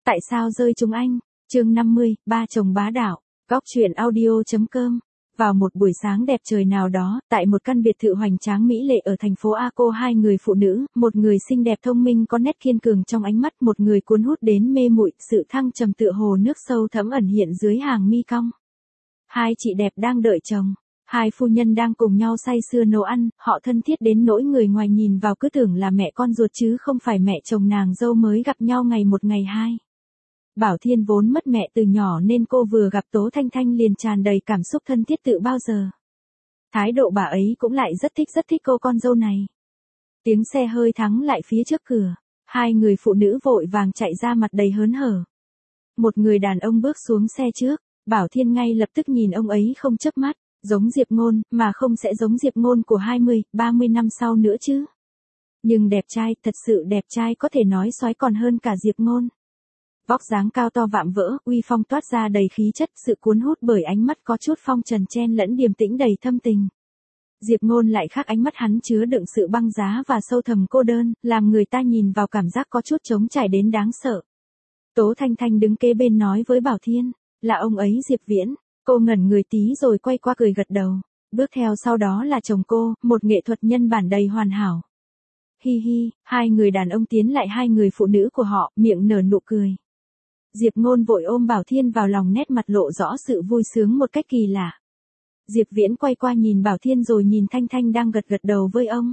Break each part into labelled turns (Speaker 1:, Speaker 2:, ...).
Speaker 1: Tại sao rơi chúng anh? Chương 50, ba chồng bá đạo. Góc truyện audio.com. Vào một buổi sáng đẹp trời nào đó, tại một căn biệt thự hoành tráng mỹ lệ ở thành phố Ako, hai người phụ nữ, một người xinh đẹp thông minh có nét kiên cường trong ánh mắt, một người cuốn hút đến mê muội, sự thăng trầm tựa hồ nước sâu thẫm ẩn hiện dưới hàng mi cong. Hai chị đẹp đang đợi chồng. Hai phu nhân đang cùng nhau say sưa nấu ăn, họ thân thiết đến nỗi người ngoài nhìn vào cứ tưởng là mẹ con ruột chứ không phải mẹ chồng nàng dâu mới gặp nhau ngày một ngày hai. Bảo Thiên vốn mất mẹ từ nhỏ nên cô vừa gặp Tố Thanh Thanh liền tràn đầy cảm xúc thân thiết tự bao giờ. Thái độ bà ấy cũng lại rất thích cô con dâu này. Tiếng xe hơi thắng lại phía trước cửa, hai người phụ nữ vội vàng chạy ra mặt đầy hớn hở. Một người đàn ông bước xuống xe trước, Bảo Thiên ngay lập tức nhìn ông ấy không chớp mắt. Giống Diệp Ngôn, mà không sẽ giống Diệp Ngôn của 20, 30 năm sau nữa chứ. Nhưng đẹp trai, thật sự đẹp trai, có thể nói soái còn hơn cả Diệp Ngôn. Vóc dáng cao to vạm vỡ, uy phong toát ra đầy khí chất, sự cuốn hút bởi ánh mắt có chút phong trần chen lẫn điềm tĩnh đầy thâm tình. Diệp Ngôn lại khác, ánh mắt hắn chứa đựng sự băng giá và sâu thẳm cô đơn, làm người ta nhìn vào cảm giác có chút trống trải đến đáng sợ. Tố Thanh Thanh đứng kế bên nói với Bảo Thiên, là ông ấy Diệp Viễn. Cô ngẩn người tí rồi quay qua cười gật đầu. Bước theo sau đó là chồng cô, một nghệ thuật nhân bản đầy hoàn hảo. Hi hi, hai người đàn ông tiến lại hai người phụ nữ của họ, miệng nở nụ cười. Diệp Ngôn vội ôm Bảo Thiên vào lòng, nét mặt lộ rõ sự vui sướng một cách kỳ lạ. Diệp Viễn quay qua nhìn Bảo Thiên rồi nhìn Thanh Thanh đang gật gật đầu với ông.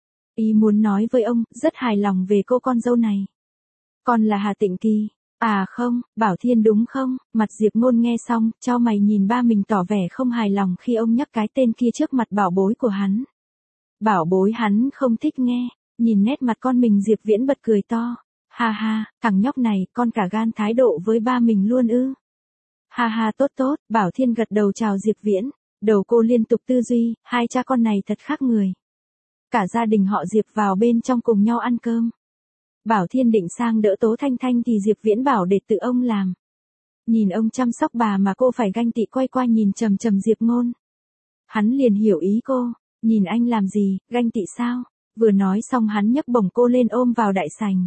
Speaker 1: Ý muốn nói với ông, rất hài lòng về cô con dâu này. Con là Hà Tịnh Kỳ. À không, Bảo Thiên đúng không? Mặt Diệp Ngôn nghe xong, chau mày nhìn ba mình tỏ vẻ không hài lòng khi ông nhắc cái tên kia trước mặt bảo bối của hắn. Bảo bối hắn không thích nghe, nhìn nét mặt con mình Diệp Viễn bật cười to. Ha ha, thằng nhóc này, con cả gan thái độ với ba mình luôn ư? Ha ha, tốt, Bảo Thiên gật đầu chào Diệp Viễn, đầu cô liên tục tư duy, hai cha con này thật khác người. Cả gia đình họ Diệp vào bên trong cùng nhau ăn cơm. Bảo Thiên định sang đỡ Tố Thanh Thanh thì Diệp Viễn bảo để tự ông làm. Nhìn ông chăm sóc bà mà cô phải ganh tị, quay qua nhìn chằm chằm Diệp Ngôn. Hắn liền hiểu ý cô, nhìn anh làm gì, ganh tị sao? Vừa nói xong hắn nhấc bổng cô lên ôm vào đại sảnh.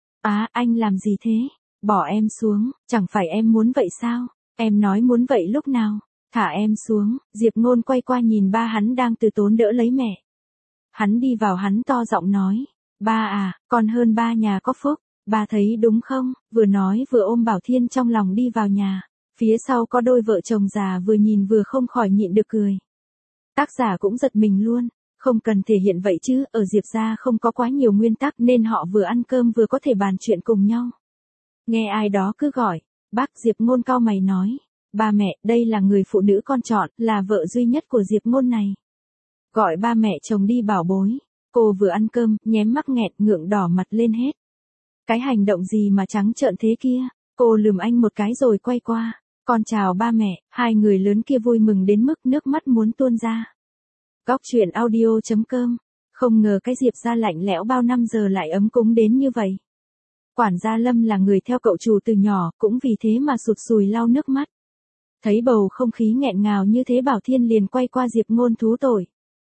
Speaker 1: Á, anh làm gì thế? Bỏ em xuống, chẳng phải em muốn vậy sao? Em nói muốn vậy lúc nào? Thả em xuống. Diệp Ngôn quay qua nhìn ba hắn đang từ tốn đỡ lấy mẹ. Hắn đi vào, hắn to giọng nói. Ba à, con hơn ba nhà có phúc, ba thấy đúng không? Vừa nói vừa ôm Bảo Thiên trong lòng đi vào nhà. Phía sau có đôi vợ chồng già vừa nhìn vừa không khỏi nhịn được cười. Tác giả cũng giật mình luôn, không cần thể hiện vậy chứ, ở Diệp gia không có quá nhiều nguyên tắc nên họ vừa ăn cơm vừa có thể bàn chuyện cùng nhau. Nghe ai đó cứ gọi, bác. Diệp Ngôn cau mày nói, ba mẹ, đây là người phụ nữ con chọn, là vợ duy nhất của Diệp Ngôn này. Gọi ba mẹ chồng đi bảo bối. Cô vừa ăn cơm, nhém mắc nghẹt, ngượng đỏ mặt lên hết. Cái hành động gì mà trắng trợn thế kia? Cô lườm anh một cái rồi quay qua. Con chào ba mẹ. Hai người lớn kia vui mừng đến mức nước mắt muốn tuôn ra. Góc truyện audio.com. Không ngờ cái Diệp gia lạnh lẽo bao năm giờ lại ấm cúng đến như vậy. Quản gia Lâm là người theo cậu chủ từ nhỏ, cũng vì thế mà sụt sùi lau nước mắt. Thấy bầu không khí nghẹn ngào như thế, Bảo Thiên liền quay qua Diệp Ngôn thú tội.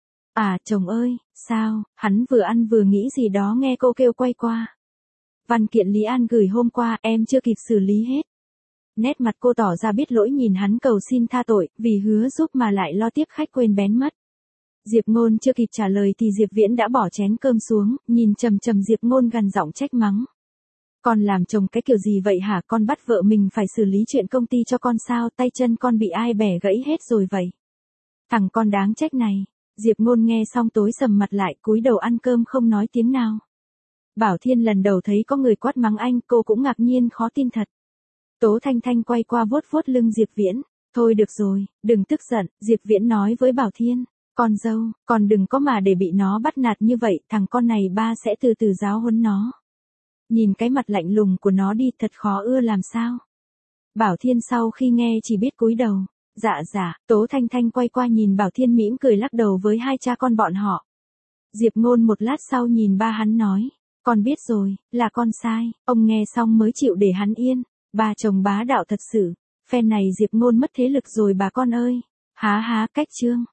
Speaker 1: À chồng ơi, sao? Hắn vừa ăn vừa nghĩ gì đó nghe cô kêu quay qua. Văn kiện Lý An gửi hôm qua, em chưa kịp xử lý hết. Nét mặt cô tỏ ra biết lỗi, nhìn hắn cầu xin tha tội, vì hứa giúp mà lại lo tiếp khách quên bén mất. Diệp Ngôn chưa kịp trả lời thì Diệp Viễn đã bỏ chén cơm xuống, nhìn chằm chằm Diệp Ngôn gằn giọng trách mắng. Con làm chồng cái kiểu gì vậy hả? Con bắt vợ mình phải xử lý chuyện công ty cho con sao? Tay chân con bị ai bẻ gãy hết rồi vậy? Thằng con đáng trách này. Diệp Ngôn nghe xong tối sầm mặt lại, cúi đầu ăn cơm không nói tiếng nào. Bảo Thiên lần đầu thấy có người quát mắng anh, cô cũng ngạc nhiên khó tin thật. Tố Thanh Thanh quay qua vuốt vuốt lưng Diệp Viễn. Thôi được rồi, đừng tức giận, Diệp Viễn nói với Bảo Thiên. Con dâu, con đừng có mà để bị nó bắt nạt như vậy, thằng con này ba sẽ từ từ giáo huấn nó. Nhìn cái mặt lạnh lùng của nó đi, thật khó ưa làm sao. Bảo Thiên sau khi nghe chỉ biết cúi đầu. Dạ, Tố Thanh Thanh quay qua nhìn Bảo Thiên mỉm cười lắc đầu với hai cha con bọn họ. Diệp Ngôn một lát sau nhìn ba hắn nói, con biết rồi, là con sai. Ông nghe xong mới chịu để hắn yên. Ba chồng bá đạo thật sự. Phen này Diệp Ngôn mất thế lực rồi bà con ơi. Há cách chương.